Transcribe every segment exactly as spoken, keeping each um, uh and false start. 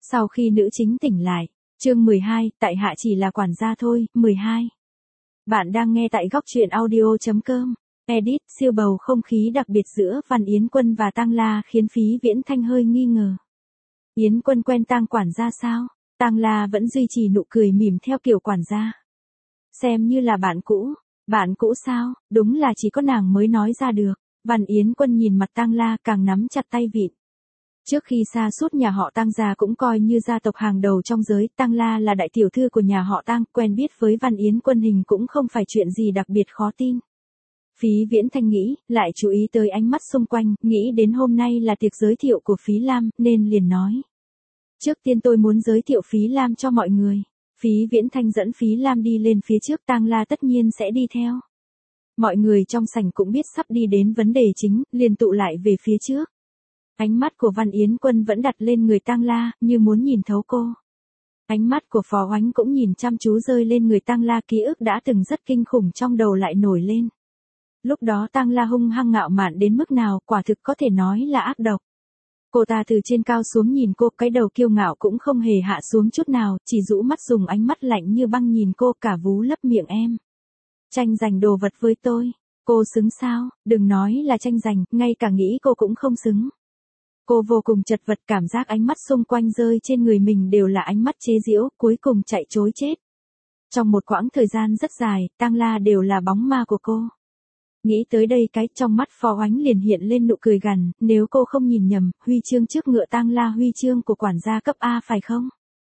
Sau khi nữ chính tỉnh lại, chương mười hai, tại hạ chỉ là quản gia thôi, mười hai. Bạn đang nghe tại góc truyện audio chấm com. Edit, siêu bầu không khí đặc biệt giữa Văn Yến Quân và Tang La khiến Phí Viễn Thanh hơi nghi ngờ. Yến Quân quen Tang quản gia sao? Tang La vẫn duy trì nụ cười mỉm theo kiểu quản gia. Xem như là bạn cũ. Bạn cũ sao? Đúng là chỉ có nàng mới nói ra được. Văn Yến Quân nhìn mặt Tang La càng nắm chặt tay vịn. Trước khi sa sút nhà họ Tang gia cũng coi như gia tộc hàng đầu trong giới, Tang La là đại tiểu thư của nhà họ Tang, quen biết với Văn Yến Quân hình cũng không phải chuyện gì đặc biệt khó tin. Phí Viễn Thanh nghĩ, lại chú ý tới ánh mắt xung quanh, nghĩ đến hôm nay là tiệc giới thiệu của Phí Lam, nên liền nói. Trước tiên tôi muốn giới thiệu Phí Lam cho mọi người. Phí Viễn Thanh dẫn Phí Lam đi lên phía trước, Tang La tất nhiên sẽ đi theo. Mọi người trong sảnh cũng biết sắp đi đến vấn đề chính, liền tụ lại về phía trước. Ánh mắt của Văn Yến Quân vẫn đặt lên người Tang La, như muốn nhìn thấu cô. Ánh mắt của Phó Oánh cũng nhìn chăm chú rơi lên người Tang La, ký ức đã từng rất kinh khủng trong đầu lại nổi lên. Lúc đó Tang La hung hăng ngạo mạn đến mức nào, quả thực có thể nói là ác độc. Cô ta từ trên cao xuống nhìn cô, cái đầu kiêu ngạo cũng không hề hạ xuống chút nào, chỉ rũ mắt dùng ánh mắt lạnh như băng nhìn cô, cả vú lấp miệng em. Tranh giành đồ vật với tôi, cô xứng sao? Đừng nói là tranh giành, ngay cả nghĩ cô cũng không xứng. Cô vô cùng chật vật, cảm giác ánh mắt xung quanh rơi trên người mình đều là ánh mắt chế giễu, cuối cùng chạy trối chết. Trong một quãng thời gian rất dài, Tang La đều là bóng ma của cô. Nghĩ tới đây cái trong mắt Phó Oánh liền hiện lên nụ cười gằn, nếu cô không nhìn nhầm, huy chương trước ngựa Tang La huy chương của quản gia cấp A phải không?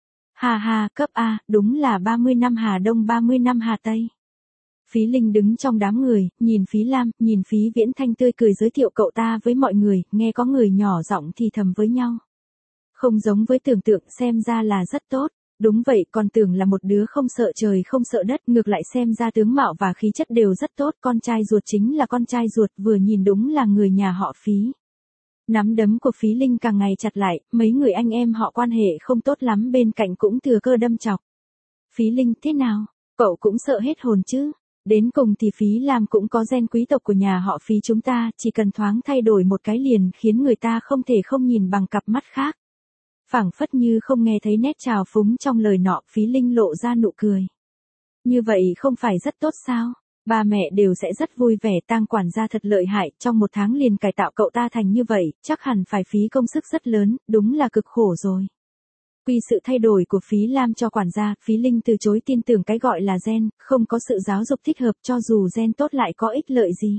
Hà hà, cấp A, đúng là ba mươi năm Hà Đông ba mươi năm Hà Tây. Phí Linh đứng trong đám người, nhìn Phí Lam, nhìn Phí Viễn Thanh tươi cười giới thiệu cậu ta với mọi người, nghe có người nhỏ giọng thì thầm với nhau. Không giống với tưởng tượng, xem ra là rất tốt. Đúng vậy, còn tưởng là một đứa không sợ trời không sợ đất, ngược lại xem ra tướng mạo và khí chất đều rất tốt, con trai ruột chính là con trai ruột, vừa nhìn đúng là người nhà họ Phí. Nắm đấm của Phí Linh càng ngày chặt lại, mấy người anh em họ quan hệ không tốt lắm bên cạnh cũng thừa cơ đâm chọc. Phí Linh, thế nào? Cậu cũng sợ hết hồn chứ? Đến cùng thì Phí Lam cũng có gen quý tộc của nhà họ Phí chúng ta, chỉ cần thoáng thay đổi một cái liền khiến người ta không thể không nhìn bằng cặp mắt khác. Phảng phất như không nghe thấy nét trào phúng trong lời nọ, Phí Linh lộ ra nụ cười. Như vậy không phải rất tốt sao? Ba mẹ đều sẽ rất vui vẻ, Tang quản gia thật lợi hại, trong một tháng liền cải tạo cậu ta thành như vậy, chắc hẳn phải phí công sức rất lớn, đúng là cực khổ rồi. Quy sự thay đổi của Phí Lam cho quản gia, Phí Linh từ chối tin tưởng cái gọi là gen, không có sự giáo dục thích hợp, cho dù gen tốt lại có ích lợi gì.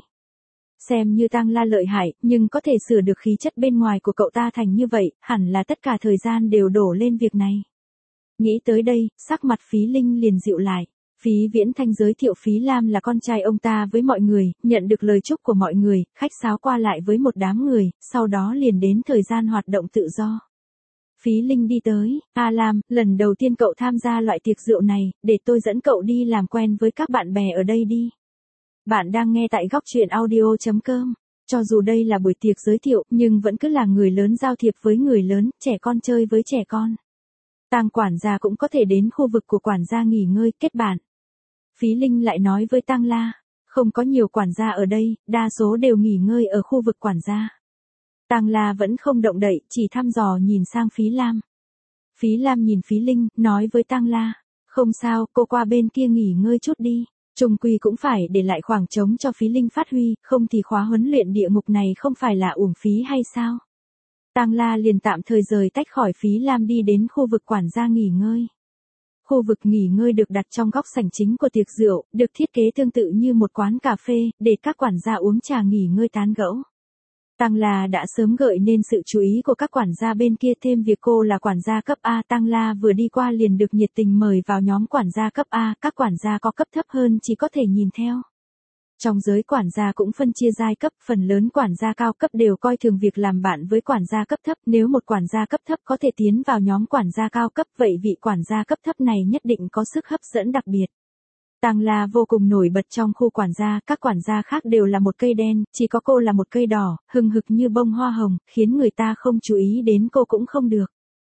Xem như Tang La lợi hại, nhưng có thể sửa được khí chất bên ngoài của cậu ta thành như vậy, hẳn là tất cả thời gian đều đổ lên việc này. Nghĩ tới đây, sắc mặt Phí Linh liền dịu lại. Phí Viễn Thanh giới thiệu Phí Lam là con trai ông ta với mọi người, nhận được lời chúc của mọi người, khách sáo qua lại với một đám người, sau đó liền đến thời gian hoạt động tự do. Phí Linh đi tới, A Lam, lần đầu tiên cậu tham gia loại tiệc rượu này, để tôi dẫn cậu đi làm quen với các bạn bè ở đây đi. Bạn đang nghe tại góc truyện audio chấm com. Cho dù đây là buổi tiệc giới thiệu, nhưng vẫn cứ là người lớn giao thiệp với người lớn, trẻ con chơi với trẻ con. Tang quản gia cũng có thể đến khu vực của quản gia nghỉ ngơi, kết bạn. Phí Linh lại nói với Tang La, không có nhiều quản gia ở đây, đa số đều nghỉ ngơi ở khu vực quản gia. Tang La vẫn không động đậy, chỉ thăm dò nhìn sang Phí Lam. Phí Lam nhìn Phí Linh, nói với Tang La, không sao, cô qua bên kia nghỉ ngơi chút đi. Trung quy cũng phải để lại khoảng trống cho Phí Linh phát huy, không thì khóa huấn luyện địa ngục này không phải là uổng phí hay sao? Tang La liền tạm thời rời tách khỏi Phí Lam đi đến khu vực quản gia nghỉ ngơi. Khu vực nghỉ ngơi được đặt trong góc sảnh chính của tiệc rượu, được thiết kế tương tự như một quán cà phê, để các quản gia uống trà nghỉ ngơi tán gẫu. Tang La đã sớm gợi nên sự chú ý của các quản gia bên kia, thêm việc cô là quản gia cấp A, Tang La vừa đi qua liền được nhiệt tình mời vào nhóm quản gia cấp A, các quản gia có cấp thấp hơn chỉ có thể nhìn theo. Trong giới quản gia cũng phân chia giai cấp, phần lớn quản gia cao cấp đều coi thường việc làm bạn với quản gia cấp thấp, nếu một quản gia cấp thấp có thể tiến vào nhóm quản gia cao cấp, vậy vị quản gia cấp thấp này nhất định có sức hấp dẫn đặc biệt. Tang La vô cùng nổi bật trong khu quản gia, các quản gia khác đều là một cây đen, chỉ có cô là một cây đỏ, hừng hực như bông hoa hồng, khiến người ta không chú ý đến cô cũng không được.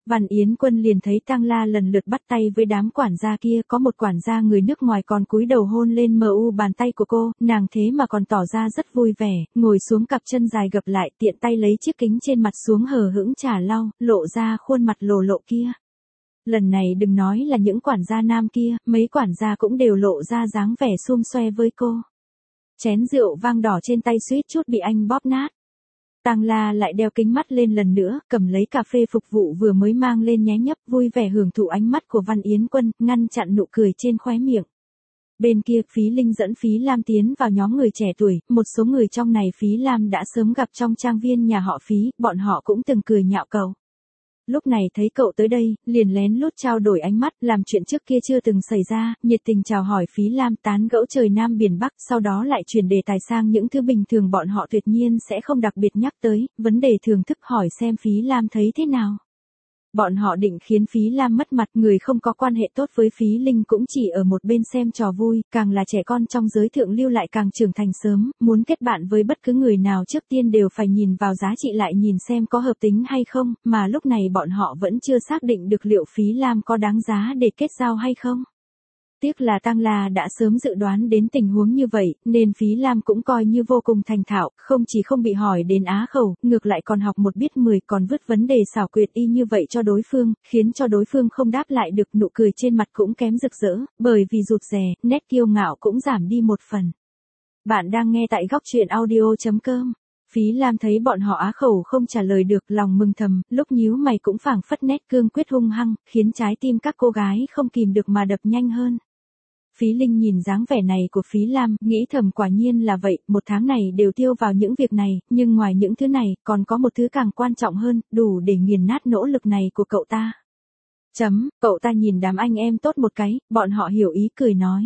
Văn Yến Quân liền thấy Tang La lần lượt bắt tay với đám quản gia kia, có một quản gia người nước ngoài còn cúi đầu hôn lên mờ u bàn tay của cô, nàng thế mà còn tỏ ra rất vui vẻ, ngồi xuống cặp chân dài gập lại, tiện tay lấy chiếc kính trên mặt xuống hờ hững trà lau, lộ ra khuôn mặt lồ lộ kia. Lần này đừng nói là những quản gia nam kia, mấy quản gia cũng đều lộ ra dáng vẻ xum xoe với cô. Chén rượu vang đỏ trên tay suýt chút bị anh bóp nát. Tang La lại đeo kính mắt lên lần nữa, cầm lấy cà phê phục vụ vừa mới mang lên nhé nhấp, vui vẻ hưởng thụ ánh mắt của Văn Yến Quân, ngăn chặn nụ cười trên khóe miệng. Bên kia Phí Linh dẫn Phí Lam tiến vào nhóm người trẻ tuổi, một số người trong này Phí Lam đã sớm gặp trong trang viên nhà họ Phí, bọn họ cũng từng cười nhạo cậu. Lúc này thấy cậu tới đây, liền lén lút trao đổi ánh mắt, làm chuyện trước kia chưa từng xảy ra, nhiệt tình chào hỏi Phí Lam, tán gẫu trời Nam biển Bắc, sau đó lại chuyển đề tài sang những thứ bình thường bọn họ tuyệt nhiên sẽ không đặc biệt nhắc tới, vấn đề thường thức hỏi xem Phí Lam thấy thế nào. Bọn họ định khiến Phí Lam mất mặt, người không có quan hệ tốt với Phí Linh cũng chỉ ở một bên xem trò vui, càng là trẻ con trong giới thượng lưu lại càng trưởng thành sớm, muốn kết bạn với bất cứ người nào trước tiên đều phải nhìn vào giá trị lại nhìn xem có hợp tính hay không, mà lúc này bọn họ vẫn chưa xác định được liệu Phí Lam có đáng giá để kết giao hay không. Tiếc là Tang La đã sớm dự đoán đến tình huống như vậy, nên Phí Lam cũng coi như vô cùng thành thạo, không chỉ không bị hỏi đến á khẩu, ngược lại còn học một biết mười, còn vứt vấn đề xảo quyệt y như vậy cho đối phương, khiến cho đối phương không đáp lại được, nụ cười trên mặt cũng kém rực rỡ, bởi vì rụt rè, nét kiêu ngạo cũng giảm đi một phần. Bạn đang nghe tại góc truyện audio chấm com. Phí Lam thấy bọn họ á khẩu không trả lời được, lòng mừng thầm, lúc nhíu mày cũng phảng phất nét cương quyết hung hăng, khiến trái tim các cô gái không kìm được mà đập nhanh hơn. Phí Linh nhìn dáng vẻ này của Phí Lam, nghĩ thầm quả nhiên là vậy, một tháng này đều tiêu vào những việc này, nhưng ngoài những thứ này, còn có một thứ càng quan trọng hơn, đủ để nghiền nát nỗ lực này của cậu ta. Chấm, cậu ta nhìn đám anh em tốt một cái, bọn họ hiểu ý cười nói.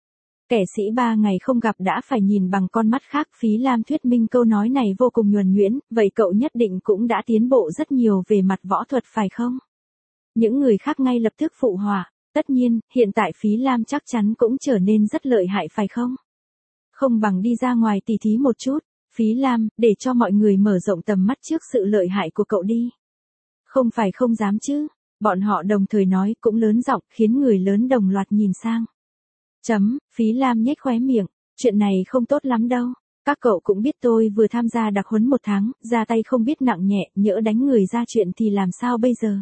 Kẻ sĩ ba ngày không gặp đã phải nhìn bằng con mắt khác, Phí Lam thuyết minh câu nói này vô cùng nhuần nhuyễn, vậy cậu nhất định cũng đã tiến bộ rất nhiều về mặt võ thuật phải không? Những người khác ngay lập tức phụ họa. Tất nhiên, hiện tại Phí Lam chắc chắn cũng trở nên rất lợi hại phải không? Không bằng đi ra ngoài tỉ thí một chút, Phí Lam, để cho mọi người mở rộng tầm mắt trước sự lợi hại của cậu đi. Không phải không dám chứ, bọn họ đồng thời nói cũng lớn giọng, khiến người lớn đồng loạt nhìn sang. Chấm, Phí Lam nhếch khóe miệng, chuyện này không tốt lắm đâu. Các cậu cũng biết tôi vừa tham gia đặc huấn một tháng, ra tay không biết nặng nhẹ, nhỡ đánh người ra chuyện thì làm sao bây giờ?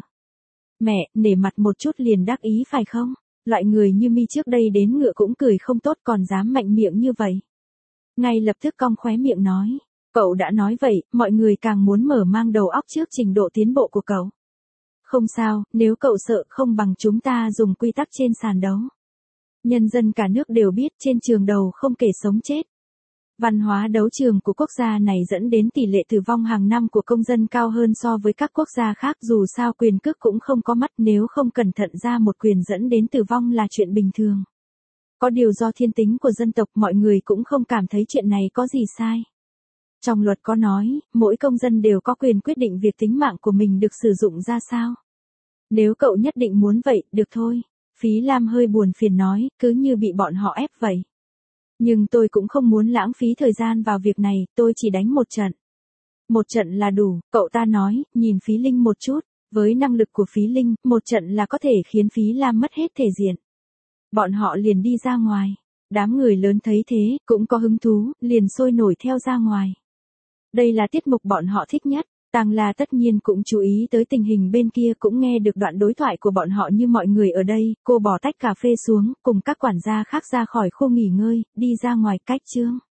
Mẹ, nể mặt một chút liền đắc ý phải không? Loại người như mi trước đây đến ngựa cũng cười không tốt còn dám mạnh miệng như vậy. Ngay lập tức cong khóe miệng nói. Cậu đã nói vậy, mọi người càng muốn mở mang đầu óc trước trình độ tiến bộ của cậu. Không sao, nếu cậu sợ không bằng chúng ta dùng quy tắc trên sàn đấu. Nhân dân cả nước đều biết trên trường đầu không kể sống chết. Văn hóa đấu trường của quốc gia này dẫn đến tỷ lệ tử vong hàng năm của công dân cao hơn so với các quốc gia khác, dù sao quyền cước cũng không có mắt, nếu không cẩn thận ra một quyền dẫn đến tử vong là chuyện bình thường. Có điều do thiên tính của dân tộc mọi người cũng không cảm thấy chuyện này có gì sai. Trong luật có nói, mỗi công dân đều có quyền quyết định việc tính mạng của mình được sử dụng ra sao. Nếu cậu nhất định muốn vậy, được thôi. Phí Lam hơi buồn phiền nói, cứ như bị bọn họ ép vậy. Nhưng tôi cũng không muốn lãng phí thời gian vào việc này, tôi chỉ đánh một trận. Một trận là đủ, cậu ta nói, nhìn Phí Linh một chút, với năng lực của Phí Linh, một trận là có thể khiến Phí Lam mất hết thể diện. Bọn họ liền đi ra ngoài, đám người lớn thấy thế, cũng có hứng thú, liền sôi nổi theo ra ngoài. Đây là tiết mục bọn họ thích nhất. Tang La tất nhiên cũng chú ý tới tình hình bên kia, cũng nghe được đoạn đối thoại của bọn họ như mọi người ở đây, cô bỏ tách cà phê xuống, cùng các quản gia khác ra khỏi khu nghỉ ngơi, đi ra ngoài cách trương.